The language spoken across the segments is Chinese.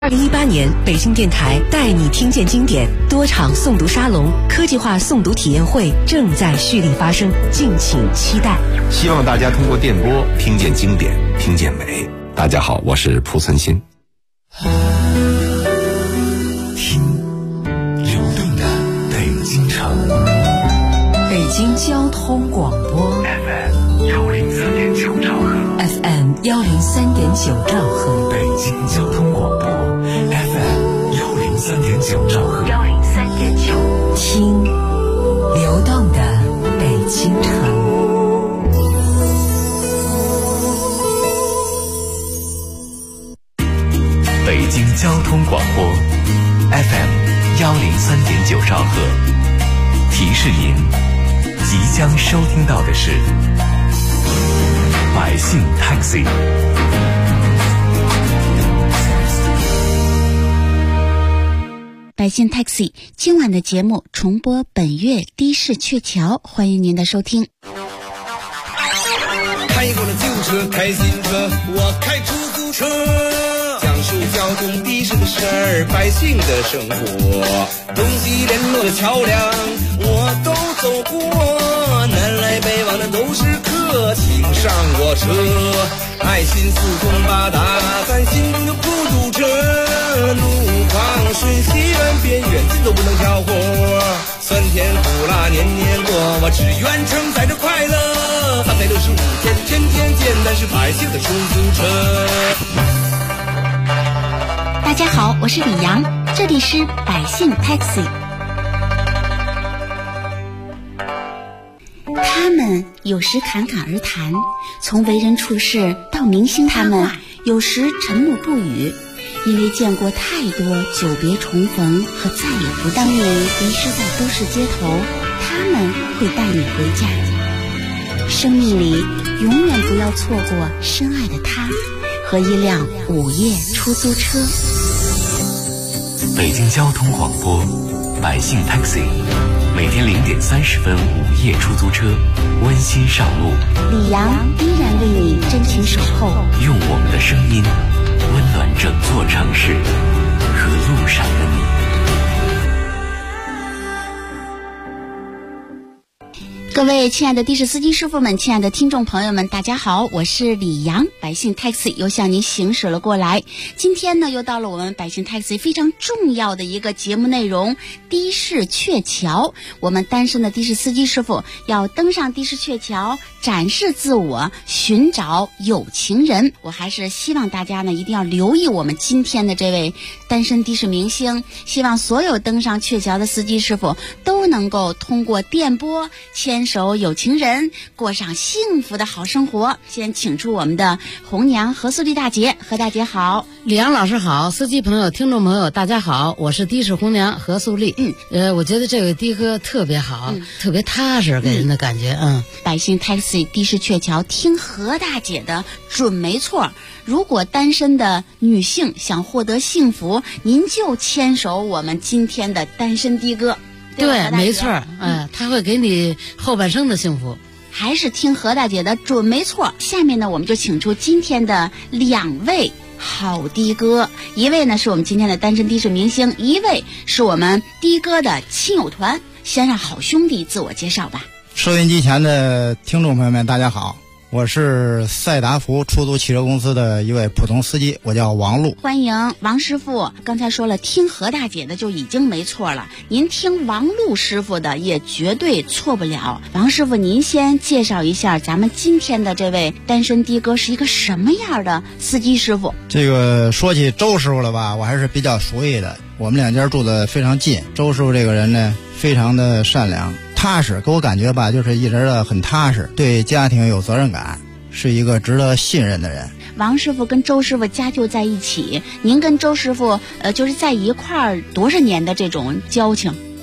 2018年，北京电台带你听见经典多场诵读沙龙、科技化诵读体验会正在蓄力发生，敬请期待。 希望大家通过电波听见经典，听见美。大家好，我是蒲存昕。 听流动的北京城， 北京交通广播 FM103.9兆赫 FM103.9兆赫， 北京交通广播 FM103.9兆赫 103.9，听流动的北京城。 北京交通广播 FM103.9兆赫，提示您即将收听到的是百姓 Taxi。 百姓 Taxi 今晚的节目重播本月的士鹊桥，欢迎您的收听。 开过了旧车，开新车，我开出租车，讲述交通的士的事儿，百姓的生活，东西联络的桥梁我都走过，南来北往的都是客，请上我车，爱心四通八达，咱心中有孤独者，路况瞬息万变，远近都不能挑活，酸甜苦辣年年过，我只愿承载着快乐，365天天天见，但是百姓的出租车。 大家好，我是李阳，这里是百姓 Taxi。 他们有时侃侃而谈，从为人处事到明星他们有时沉默不语，因为见过太多久别重逢和再也不见。当你迷失在都市街头，他们会带你回家。生命里永远不要错过深爱的他和一辆午夜出租车。 北京交通广播百姓 Taxi， 每天0点30分午夜出租车温馨上路， 李阳依然为你真情守候， 用我们的声音温暖整座城市和路上的你。 各位亲爱的的士司机师傅们，亲爱的听众朋友们，大家好，我是李阳，百姓 Taxi 又向您行驶了过来。今天呢，又到了我们百姓 Taxi 非常重要的一个节目内容——的士鹊桥。我们单身的的士司机师傅要登上的士鹊桥，展示自我，寻找有情人。我还是希望大家呢一定要留意我们今天的这位单身的士明星，希望所有登上鹊桥的司机师傅都能够通过电波牵手有情人，过上幸福的好生活。先请出我们的红娘何素丽大姐。何大姐好。 李阳老师好，司机朋友听众朋友大家好，我是的士红娘何素丽。我觉得这位的哥特别好，特别踏实，给人的感觉。 百姓 Taxi 的士鹊桥听何大姐的准没错。如果单身的女性想获得幸福，您就牵手我们今天的单身的哥。 对，没错，他会给你后半生的幸福。 还是听何大姐的准没错。下面呢，我们就请出今天的2位好的哥，一位呢是我们今天的单身的士明星，一位是我们的哥的亲友团。先让好兄弟自我介绍吧。 收音机前的听众朋友们大家好，我是赛达福出租汽车公司的一位普通司机，我叫王璐。 欢迎王师傅。刚才说了听何大姐的就已经没错了，您听王璐师傅的也绝对错不了。王师傅，您先介绍一下咱们今天的这位单身的哥是一个什么样的司机师傅。 这个说起周师傅了吧，我还是比较熟悉的，我们两家住得非常近。周师傅这个人呢非常的善良踏实，给我感觉吧，就是一直的很踏实，对家庭有责任感，是一个值得信任的人。 王师傅跟周师傅家就在一起，您跟周师傅就是在一块儿多少年的这种交情？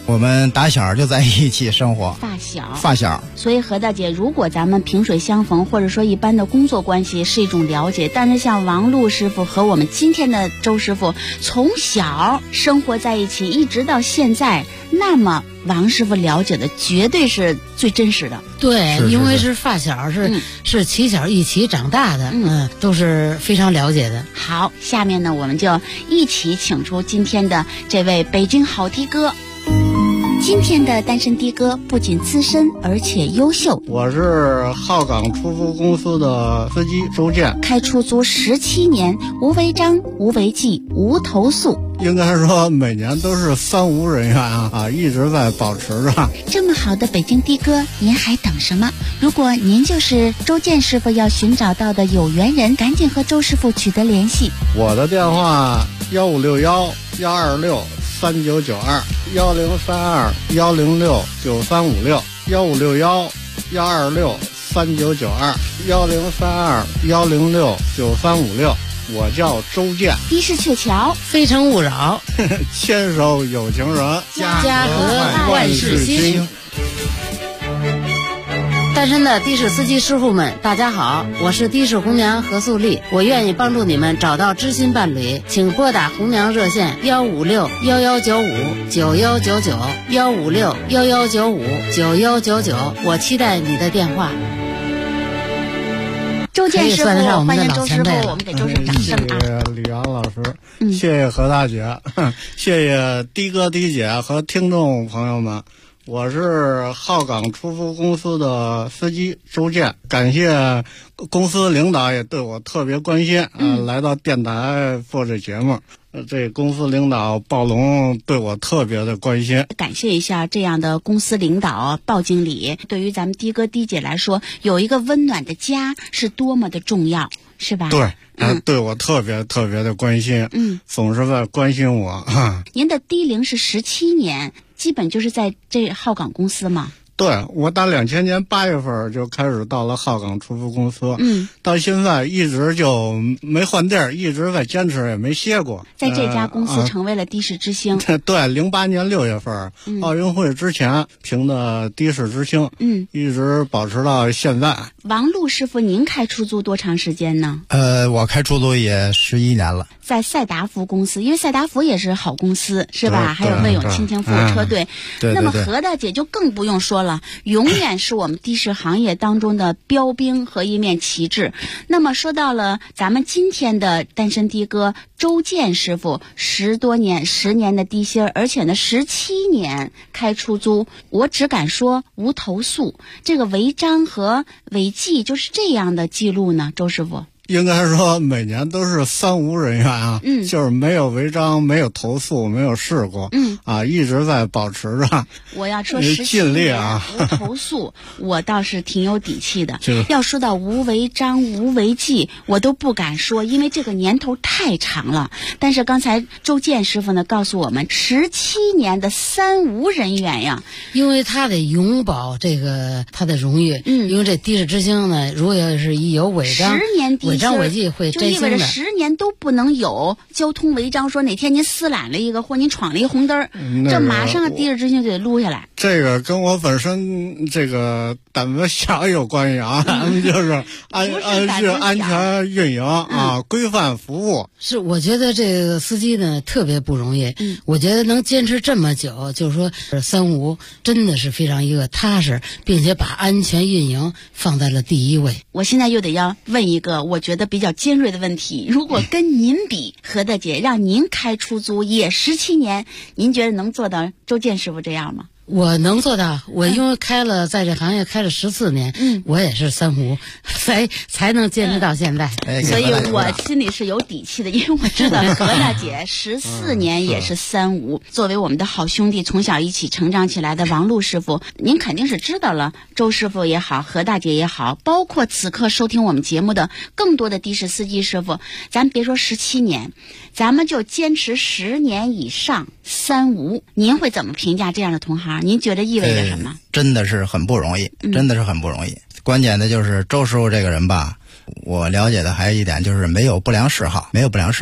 我们打小就在一起生活，发小。 所以何大姐，如果咱们萍水相逢，或者说一般的工作关系是一种了解，但是像王璐师傅和我们今天的周师傅从小生活在一起，一直到现在，那么王师傅了解的绝对是最真实的。 对，因为是发小，是起小一起长大的，都是非常了解的。 好，下面呢，我们就一起请出今天的这位北京好的哥。今天的单身的哥不仅资深而且优秀。 我是浩港出租公司的司机周建， 开出租17年，无违章、无违纪、无投诉。 应该说每年都是3无人员啊，一直在保持着。 这么好的北京的哥，您还等什么？如果您就是周建师傅要寻找到的有缘人，赶紧和周师傅取得联系。 我的电话156-125-3992103256126-352-106-9356，1032106-9356。我叫周建， 的士鹊桥， 非诚勿扰， 牵手有情人， 家和万事兴。单身的的士司机师傅们，大家好，我是的士红娘何素丽，我愿意帮助你们找到知心伴侣，请拨打红娘热线156-1195-9199，156-1195-9199，我期待你的电话。 周建师傅，欢迎周师傅，我们给周师傅掌声啊！ 谢谢李阳老师，谢谢何大姐，谢谢的哥的姐和听众朋友们。我是浩港出租公司的司机周建，感谢公司领导也对我特别关心，来到电台做这节目。这公司领导鲍龙对我特别的关心， 感谢一下这样的公司领导鲍经理，对于咱们的哥的姐来说，有一个温暖的家是多么的重要，是吧？ 对，对我特别的关心，总是在关心我。 您的低龄是17年，基本就是在这浩港公司吗？ 对，我打2000年8月份就开始到了浩港出租公司，到现在一直就没换地儿，一直在坚持，也没歇过。 在这家公司成为了的士之星。 对，08年6月份，奥运会之前评的的士之星，一直保持到现在。 王璐师傅，您开出租多长时间呢？ 我开出租也11年了。 在赛达福公司，因为赛达福也是好公司，是吧？还有魏永亲情服务车队。那么何大姐就更不用说了，永远是我们的士行业当中的标兵和一面旗帜。那么说到了咱们今天的单身的哥周建师傅，10年的的士，而且呢17年开出租，我只敢说无投诉。这个违章和违纪就是这样的记录呢，周师傅？ 应该说每年都是3无人员啊，就是没有违章，没有投诉，没有事故，一直在保持着。 我要说17年无投诉，我倒是挺有底气的。要说到无违章、无违纪，我都不敢说，因为这个年头太长了。但是刚才周建师傅呢告诉我们，17年的3无人员呀， 因为他得永保这个他的荣誉，因为这的士之星呢，如果要是一有违章，违章违纪会摘星的， 就意味着10年都不能有交通违章，说哪天您私揽了一个或您闯了一红灯，这马上的士之星就得录下来。 这个跟我本身这个胆子小有关系啊，咱们就是安全运营啊，规范服务。 是，我觉得这个司机呢特别不容易，我觉得能坚持这么久，就是说3无真的是非常一个踏实，并且把安全运营放在了第一位。 我现在又得要问一个我觉得比较尖锐的问题，如果跟您比，何大姐让您开出租也17年，您觉得能做到周建师傅这样吗？ 我能做到，我因为在这行业开了14年，我也是3无，才能坚持到现在。 所以我心里是有底气的，因为我知道何大姐14年也是3无。作为我们的好兄弟，从小一起成长起来的王璐师傅，您肯定是知道了，周师傅也好，何大姐也好，包括此刻收听我们节目的更多的的士司机师傅，咱别说17年，咱们就坚持10年以上3无，您会怎么评价这样的同行？您觉得意味着什么？ 真的是很不容易，真的是很不容易。关键的就是周师傅这个人吧，我了解的还有一点就是没有不良嗜好，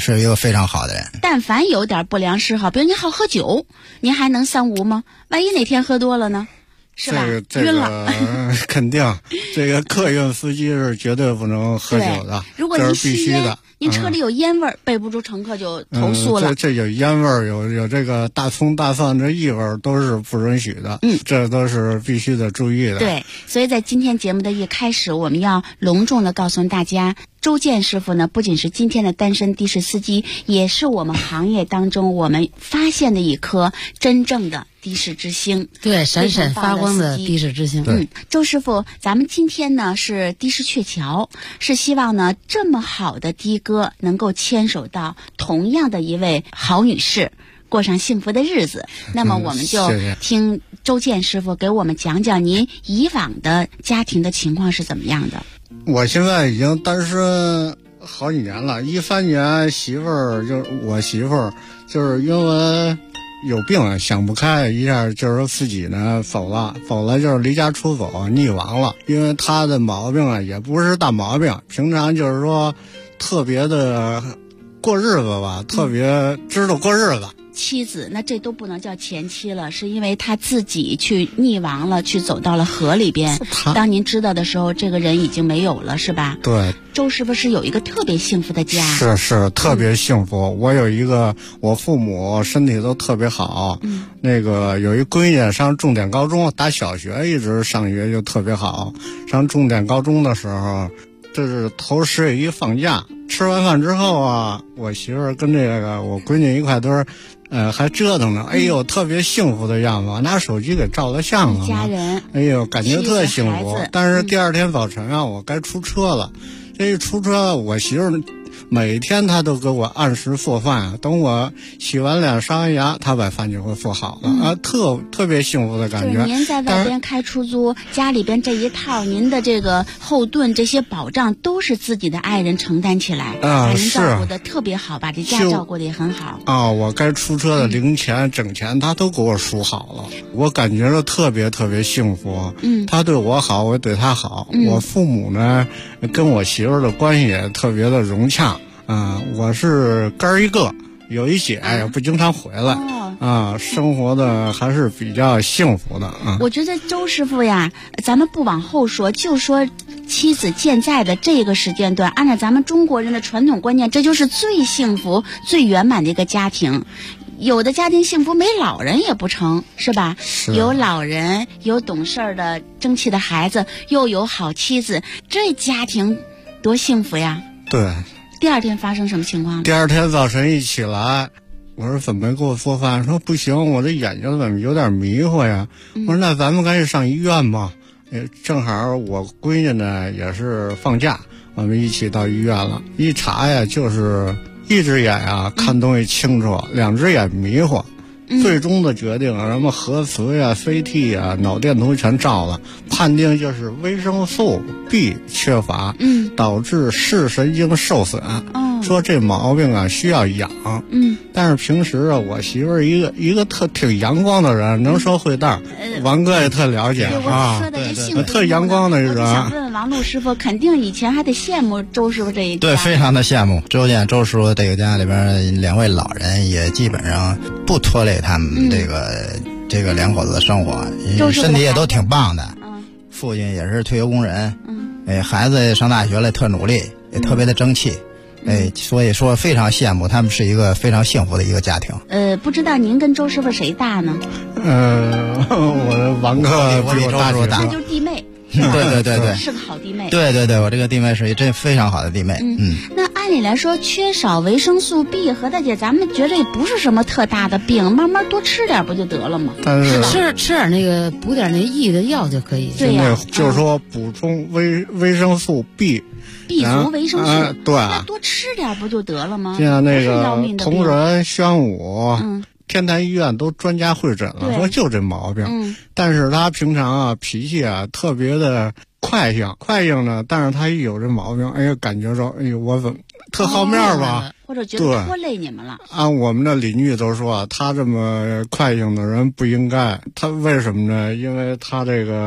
是一个非常好的人。 但凡有点不良嗜好，比如你好喝酒，您还能三无吗？万一哪天喝多了呢？是吧？晕了。 肯定，这个客运司机是绝对不能喝酒的， 如果您这是必须的。 您车里有烟味儿，背不住乘客就投诉了。 这有烟味儿，有这个大葱大蒜这异味儿都是不允许的。这都是必须得注意的。 对，所以在今天节目的一开始，我们要隆重的告诉大家，周建师傅呢，不仅是今天的单身的士司机，也是我们行业当中我们发现的一颗真正的的士之星。 对，闪闪发光的的士之星。 周师傅，咱们今天呢是的士鹊桥，是希望呢这么好的的哥能够牵手到同样的一位好女士，过上幸福的日子。那么我们就听周建师傅给我们讲讲您以往的家庭的情况是怎么样的。 我现在已经单身好几年了，13年我媳妇儿就是因为有病想不开，一下就是自己呢走了就是离家出走溺亡了。因为她的毛病啊也不是大毛病，平常就是说特别的过日子吧，特别知道过日子。 妻子，那这都不能叫前妻了，是因为他自己去溺亡了，去走到了河里边。当您知道的时候，这个人已经没有了，是吧？ 对。 周师傅是有一个特别幸福的家。 是特别幸福。我有一个，我父母身体都特别好。那个有一闺女上重点高中，打小学一直上学就特别好。上重点高中的时候，这是头10月1放假，吃完饭之后啊，我媳妇儿跟这个我闺女一块堆还折腾呢，哎呦，特别幸福的样子，拿手机给照了相了。 家人， 哎呦，感觉特幸福。但是第二天早晨啊，我该出车了。这一出车，我媳妇儿每天她都给我按时做饭，等我洗完脸刷完牙，她把饭就会做好了。特别幸福的感觉。 就是您在外边开出租，家里边这一套，您的这个后盾这些保障都是自己的爱人承担起来，把您照顾的特别好，把这家照顾的也很好。 我该出车的零钱整钱，她都给我数好了，我感觉到特别幸福。她对我好，我对她好。我父母呢，跟我媳妇儿的关系也特别的融洽。我是哥儿一个，有一姐也不经常回来。生活的还是比较幸福的。 我觉得周师傅呀，咱们不往后说，就说妻子健在的这个时间段，按照咱们中国人的传统观念，这就是最幸福最圆满的一个家庭。有的家庭幸福没老人也不成，是吧？有老人，有懂事的争气的孩子，又有好妻子，这家庭多幸福呀。 对。 第二天发生什么情况？ 第二天早晨一起来，我说怎么没给我做饭？说不行，我这眼睛怎么有点迷糊呀？我说那咱们赶紧上医院吧。正好我闺女呢也是放假，我们一起到医院了。一查呀，就是一只眼啊看东西清楚，2只眼迷糊。最终的决定，什么核磁呀、CT 呀、脑电图全照了，判定就是维生素 B 缺乏，导致视神经受损。说这毛病啊需要养。但是平时啊，我媳妇儿一个挺阳光的人，能说会道。王哥也特了解对， 特阳光的人。 想问王璐师傅，肯定以前还得羡慕周师傅这一家。 对，非常的羡慕。周师傅这个家里边2位老人也基本上不拖累他们这个2口子的生活，身体也都挺棒的。父亲也是退休工人。孩子上大学了，特努力，也特别的争气。所以说非常羡慕他们，是一个非常幸福的一个家庭。 不知道您跟周师傅谁大呢？ 我的王哥比我大几岁， 那就是弟妹。 对， 是个好弟妹。 对，我这个弟妹是一真非常好的弟妹。 那按理来说，缺少维生素 B 和大姐，咱们觉得也不是什么特大的病，慢慢多吃点不就得了吗？ 但是吃点那个补点那益的药就可以。 对呀， 就是说补充维生素 B 族维生素。 对， 那多吃点不就得了吗？ 像那个同仁、宣武。天坛医院都专家会诊了，说就这毛病。但是他平常啊脾气啊特别的快性呢，但是他一有这毛病，哎呀感觉着，哎呦我怎么特好面吧， 或者觉得拖累你们了。 按我们的邻居都说，他这么快性的人不应该。他为什么呢？因为他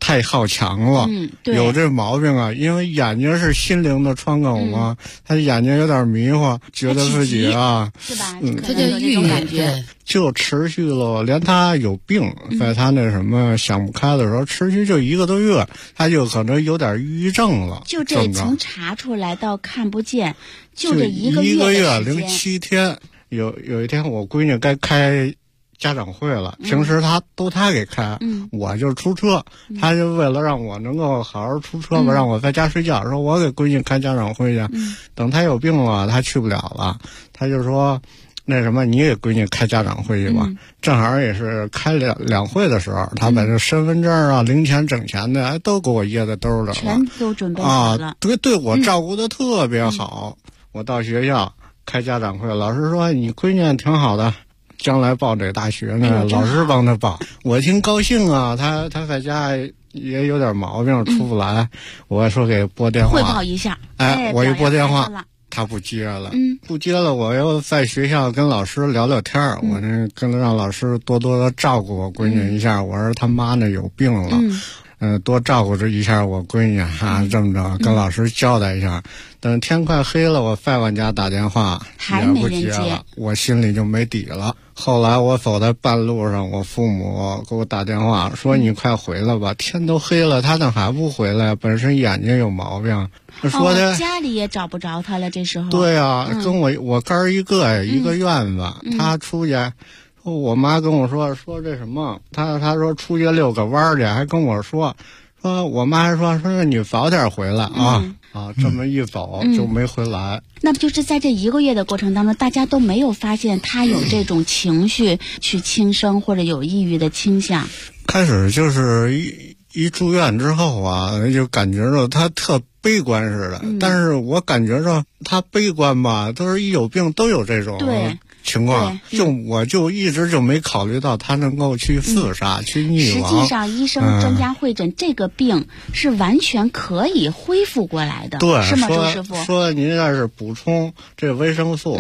太好强了， 对， 有这毛病啊。因为眼睛是心灵的窗口嘛，他眼睛有点迷糊，觉得自己啊， 是吧？ 他就有这种感觉， 就持续了，连他有病，在他那什么想不开的时候，持续就1个多月，他就可能有点抑郁症了。 就这从查出来到看不见，就这1个月的时间 07天。有一天我闺女该开家长会了，平时他给开，我就出车，他就为了让我能够好好出车吧，让我在家睡觉，说我给闺女开家长会去，等他有病了他去不了了，他就说那什么你给闺女开家长会去吧，正好也是开两会的时候，他把这身份证啊、零钱整钱的都给我掖在兜里了， 全都准备好了， 对我照顾的特别好。我到学校开家长会，老师说你闺女挺好的，将来报这大学呢，老师帮他报，我挺高兴啊。他在家也有点毛病，出不来，我说给拨电话汇报一下。 我一拨电话，他不接了，不接了，我又在学校跟老师聊聊天，我这跟让老师多多的照顾我闺女一下，我说他妈呢有病了。多照顾着一下我闺女这么着跟老师交代一下。等天快黑了，我再往家打电话也不接了，我心里就没底了。后来我走在半路上，我父母给我打电话说你快回来吧，天都黑了，他怎么还不回来？本身眼睛有毛病，说他家里也找不着他了。这时候对啊，跟我干一个院子，他出去。我妈跟我说这什么，她说出去遛个弯去，还跟我说我妈还说你早点回来这么一走就没回来。 那不就是在这1个月的过程当中，大家都没有发现他有这种情绪去轻生或者有抑郁的倾向？ 开始就是一住院之后啊，就感觉着他特悲观似的，但是我感觉着他悲观吧，都是一有病都有这种情况，我就一直就没考虑到他能够去自杀，去溺亡。 实际上，医生专家会诊，这个病是完全可以恢复过来的， 对， 是吗，周师傅？ 说您要是补充这维生素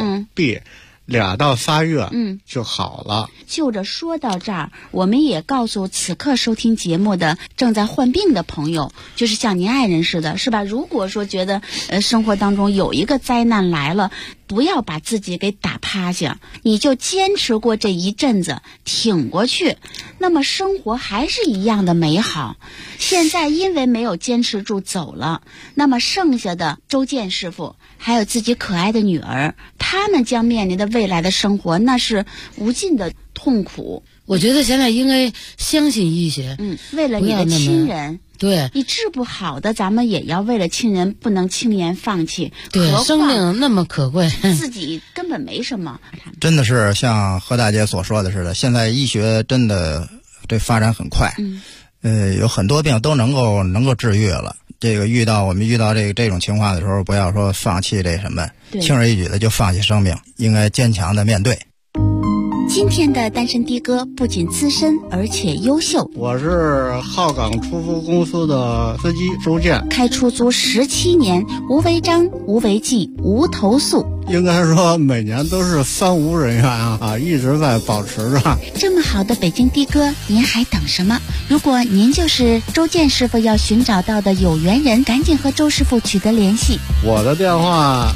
B。2到3月就好了。 就着说到这儿，我们也告诉此刻收听节目的正在患病的朋友，就是像您爱人似的，是吧？如果说觉得生活当中有一个灾难来了，不要把自己给打趴下，你就坚持过这一阵子，挺过去，那么生活还是一样的美好。现在因为没有坚持住走了，那么剩下的周建师傅还有自己可爱的女儿，他们将面临的未来的生活那是无尽的痛苦。 我觉得现在应该相信医学， 为了你的亲人， 对， 你治不好的，咱们也要为了亲人不能轻言放弃。 对，生命那么可贵， 自己根本没什么。 真的是像何大姐所说的似的，现在医学真的这发展很快，有很多病都能够治愈了。这个我们遇到这种情况的时候，不要说放弃这什么，轻而易举的就放弃生命，应该坚强的面对。 今天的单身的哥不仅资深而且优秀。 我是浩港出租公司的司机周建， 开出租17年，无违章、无违纪、无投诉。 应该说每年都是3无人员一直在保持着。 这么好的北京的哥，您还等什么？如果您就是周建师傅要寻找到的有缘人，赶紧和周师傅取得联系。 我的电话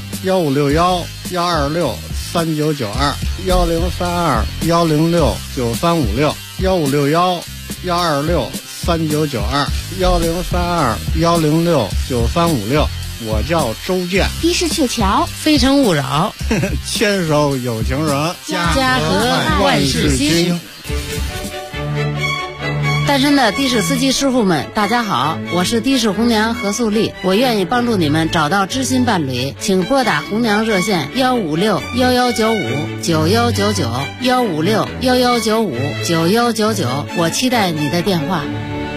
156-123-105-103-106-9356，105-103-106-9356，我叫周建， 的士鹊桥， 非诚勿扰， 牵手有情人， 家和万事兴。单身的的士司机师傅们，大家好，我是的士红娘何素丽，我愿意帮助你们找到知心伴侣，请拨打红娘热线156-1195-9199，156-1195-9199，我期待你的电话。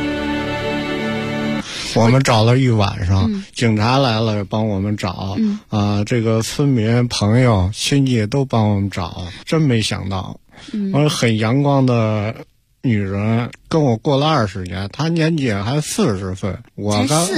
我们找了一晚上，警察来了帮我们找，这个村民朋友亲戚都帮我们找，真没想到，很阳光的女人跟我过了20年，她年纪还40岁，我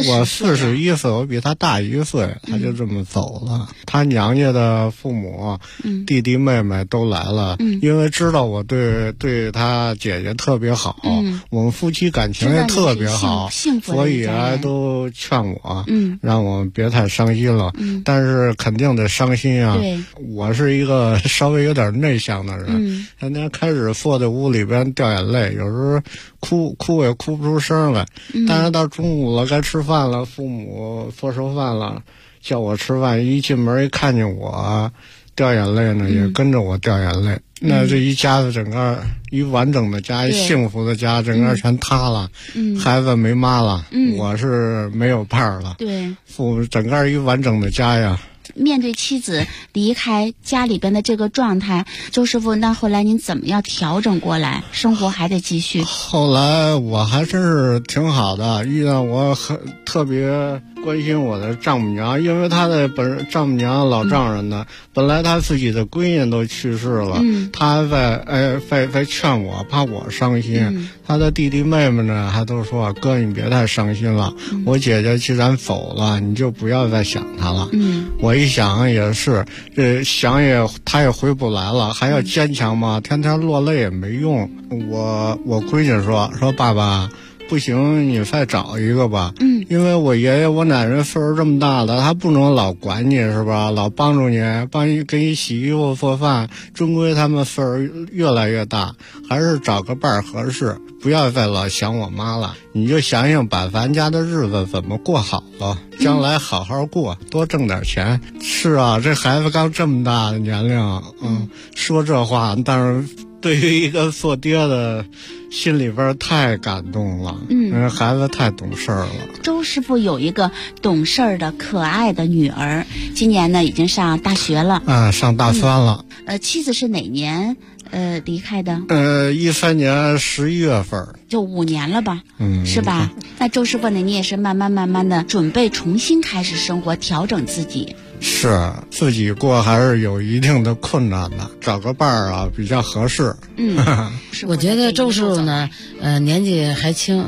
41岁，我比她大1岁，她就这么走了。她娘家的父母、弟弟妹妹都来了，因为知道我对她姐姐特别好，我们夫妻感情也特别好，所以都劝我，让我别太伤心了。但是肯定得伤心啊！我是一个稍微有点内向的人，天天开始坐在屋里边掉眼泪，有时候哭也哭不出声来。但是到中午了，该吃饭了，父母做熟饭了，叫我吃饭，一进门一看见我掉眼泪呢，也跟着我掉眼泪。那这一家子整个一完整的家，一幸福的家，整个全塌了。孩子没妈了，我是没有伴了。对，整个一完整的家呀。 面对妻子离开家里边的这个状态，周师傅，那后来您怎么样调整过来？生活还得继续。 后来我还真是挺好的，遇到我特别关心我的丈母娘，因为她的丈母娘老丈人呢，本来她自己的闺女都去世了，她还在劝我，怕我伤心。她的弟弟妹妹呢，还都说哥你别太伤心了，我姐姐既然走了，你就不要再想她了。我一想也是，她也回不来了，还要坚强嘛，天天落泪也没用。我闺女说爸爸，不行，你再找一个吧。因为我爷爷我奶奶岁数这么大了，他不能老管你是吧，老帮助你，给你洗衣服做饭，终归他们岁数越来越大，还是找个伴儿合适，不要再老想我妈了。你就想想把咱家的日子怎么过好了，将来好好过，多挣点钱。是啊，这孩子刚这么大的年龄，说这话，但是对于一个做爹的心里边太感动了，孩子太懂事了。 周师傅有一个懂事的可爱的女儿，今年呢已经上大学了， 上大3了。 妻子是哪年离开的 ？13年11月份， 就5年了吧，是吧？那周师傅呢，你也是慢慢的准备重新开始生活，调整自己。 是自己过还是有一定的困难的，找个伴儿啊比较合适。 我觉得周师傅呢，年纪还轻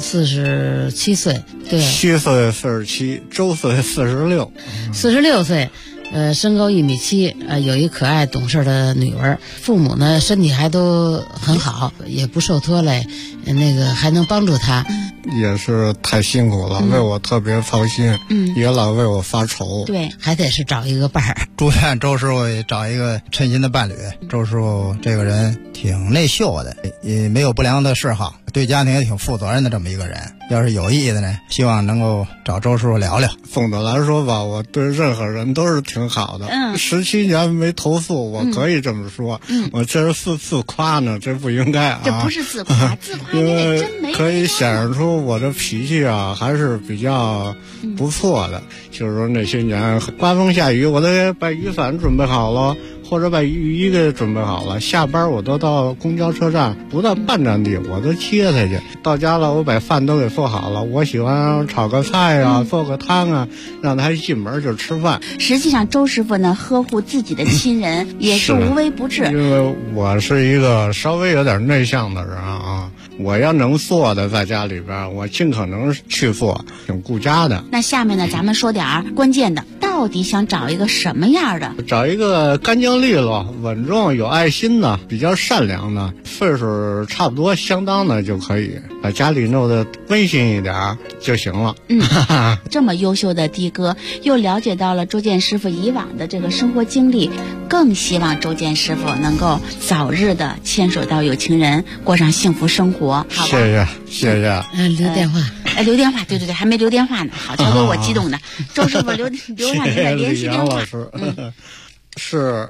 ，47岁，对 ，7岁47，周岁46，46 岁。身高1.7米，有一可爱懂事的女儿，父母呢身体还都很好，也不受拖累，还能帮助她。 也是太辛苦了，为我特别操心，也老为我发愁。 对，还得是找一个伴儿。 祝愿周师傅也找一个称心的伴侣。周师傅这个人挺内秀的，也没有不良的嗜好，对家庭也挺负责任的这么一个人。要是有意的呢，希望能够找周师傅聊聊。 总的来说吧，我对任何人都是挺好的。17年没投诉，我可以这么说。我这是自夸呢，这不应该啊。 这不是自夸，自夸你也真没。 可以显示出我这脾气啊，还是比较不错的。就是说那些年刮风下雨，我都把雨伞准备好了，或者把雨衣给准备好了，下班我都到公交车站，不到半站地我都接他去。到家了，我把饭都给做好了，我喜欢炒个菜啊，做个汤啊，让他一进门就吃饭。 实际上周师傅呢，呵护自己的亲人也是无微不至。 因为我是一个稍微有点内向的人啊，我要能做的在家里边，我尽可能去做，挺顾家的。 那下面呢，咱们说点关键的，到底想找一个什么样的？ 找一个干净利落、稳重、有爱心的，比较善良的，岁数差不多相当的就可以，把家里弄得温馨一点就行了。 这么优秀的的哥，又了解到了周建师傅以往的这个生活经历，更希望周建师傅能够早日的牵手到有情人，过上幸福生活。好吧， 谢谢。 留电话。 留电话，对，还没留电话呢。好，乔哥，我激动的。周师傅留上您的联系电话。 是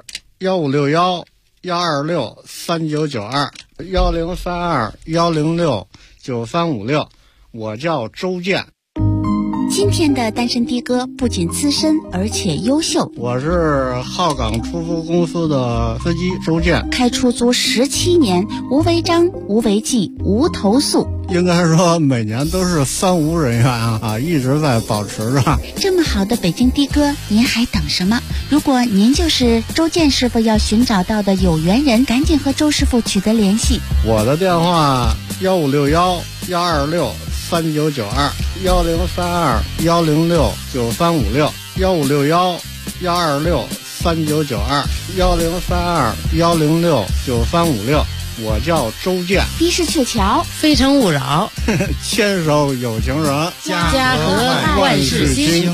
1561-126-3992，1032-106-9356，我叫周建。 今天的单身的哥不仅资深而且优秀。 我是浩港出租公司的司机周建， 开出租17年，无违章、无违纪、无投诉。 应该说每年都是3无人员啊，一直在保持着。 这么好的北京的哥，您还等什么？如果您就是周建师傅要寻找到的有缘人，赶紧和周师傅取得联系。 我的电话 1561-126-3992，10321069356，10561069356，我叫周健。 的士鹊桥， 非诚勿扰， 牵手有情人， 家和万事兴。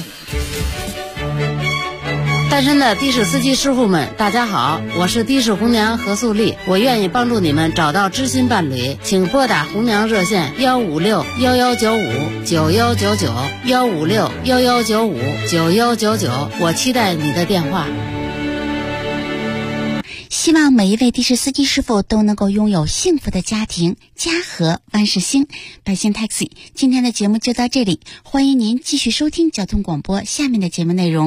单身的的士司机师傅们，大家好，我是的士红娘何素丽，我愿意帮助你们找到知心伴侣，请拨打红娘热线156-1195-9199，156-1195-9199，我期待你的电话。 希望每一位的士司机师傅都能够拥有幸福的家庭，家和万事兴。百姓 Taxi 今天的节目就到这里，欢迎您继续收听交通广播下面的节目内容。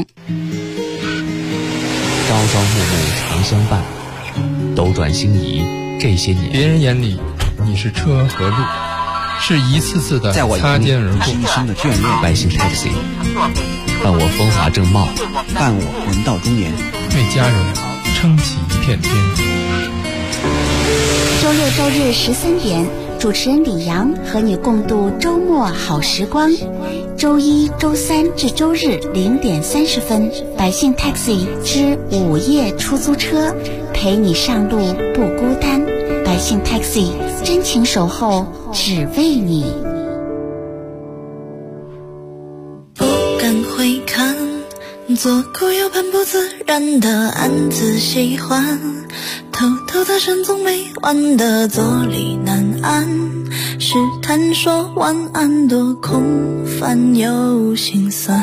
朝朝暮暮常相伴，斗转星移这些年， 别人眼里你是车和路，是一次次的擦肩而过。 一生的眷恋。 百姓 Taxi 伴我风华正茂， 伴我人到中年， 为家人撑起一片天。 周六周日13点，主持人李阳和你共度周末好时光。周一、周三至周日0点30分，百姓 Taxi 之午夜出租车，陪你上路不孤单。百姓 Taxi 真情守候，只为你。 不敢回看，左顾右盼不自然的暗自喜欢，偷偷的神总没完的坐立难安，试探说晚安多空泛又心酸，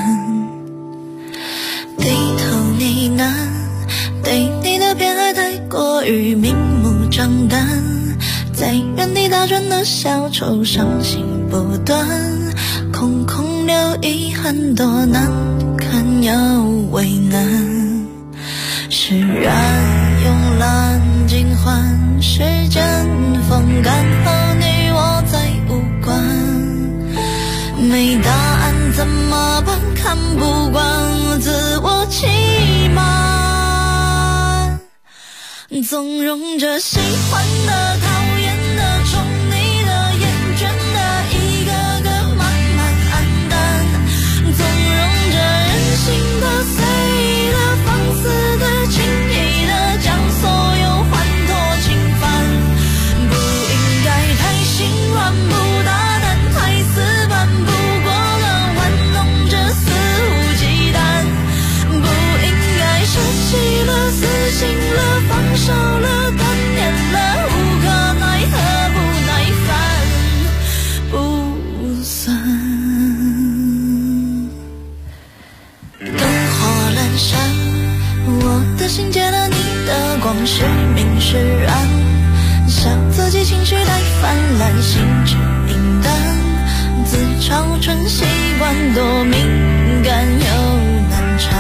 低头呢喃，对你的偏爱太过于明目张胆，在原地打转的小丑伤心不断，空空留遗憾多难堪又为难，释然慵懒尽欢，时间风干和你我再无关，没答案怎么办？看不惯自我欺瞒，纵容着喜欢的、讨厌的、宠你的、厌倦的，一个个慢慢黯淡，纵容着任性的、随意的、放肆的、轻易的，将所有欢脱侵犯，不应该太心软，不大胆，太死板，不过了玩弄着肆无忌惮，不应该舍弃了、死心了、放手了、断念了，无可奈何不耐烦不算。灯火阑珊，我的心借了你的光，是明是暗，笑自己情绪太泛滥，心智平淡，自嘲纯习惯多敏感又难缠，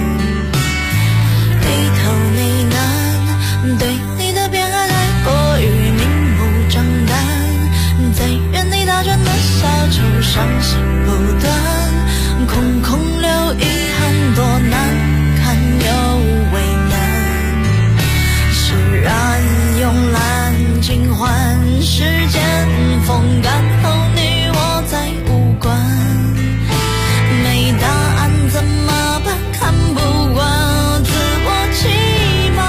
低头呢喃，对你的偏爱太过于明目张胆，在原地打转的小丑伤心不断，空空留遗憾多难堪又为难，释然慵懒尽欢，时间风干后你我再无关，没答案怎么办？看不惯自我欺瞒，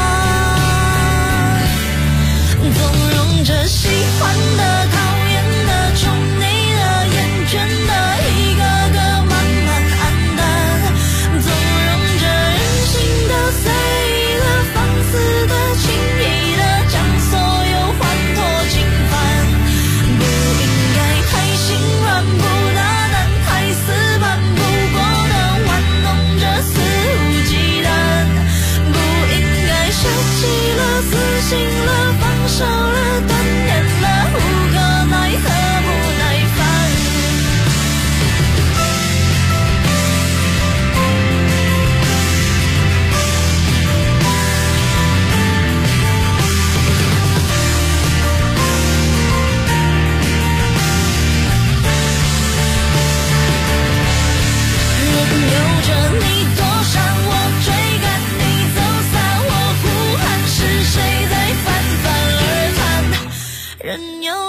纵容着喜欢的、讨厌的、宠你的、厌倦的，一个个慢慢黯淡，纵容着任性的、随意的、放肆的、轻易的，将所有欢脱侵犯，不应该太心软，不大胆，太死板，不过的玩弄着肆无忌惮，不应该舍弃了、死心了、放手了、断念了，无可奈何不耐烦。任由着你躲闪，我追赶你走散，我呼喊是谁在泛泛而谈，任由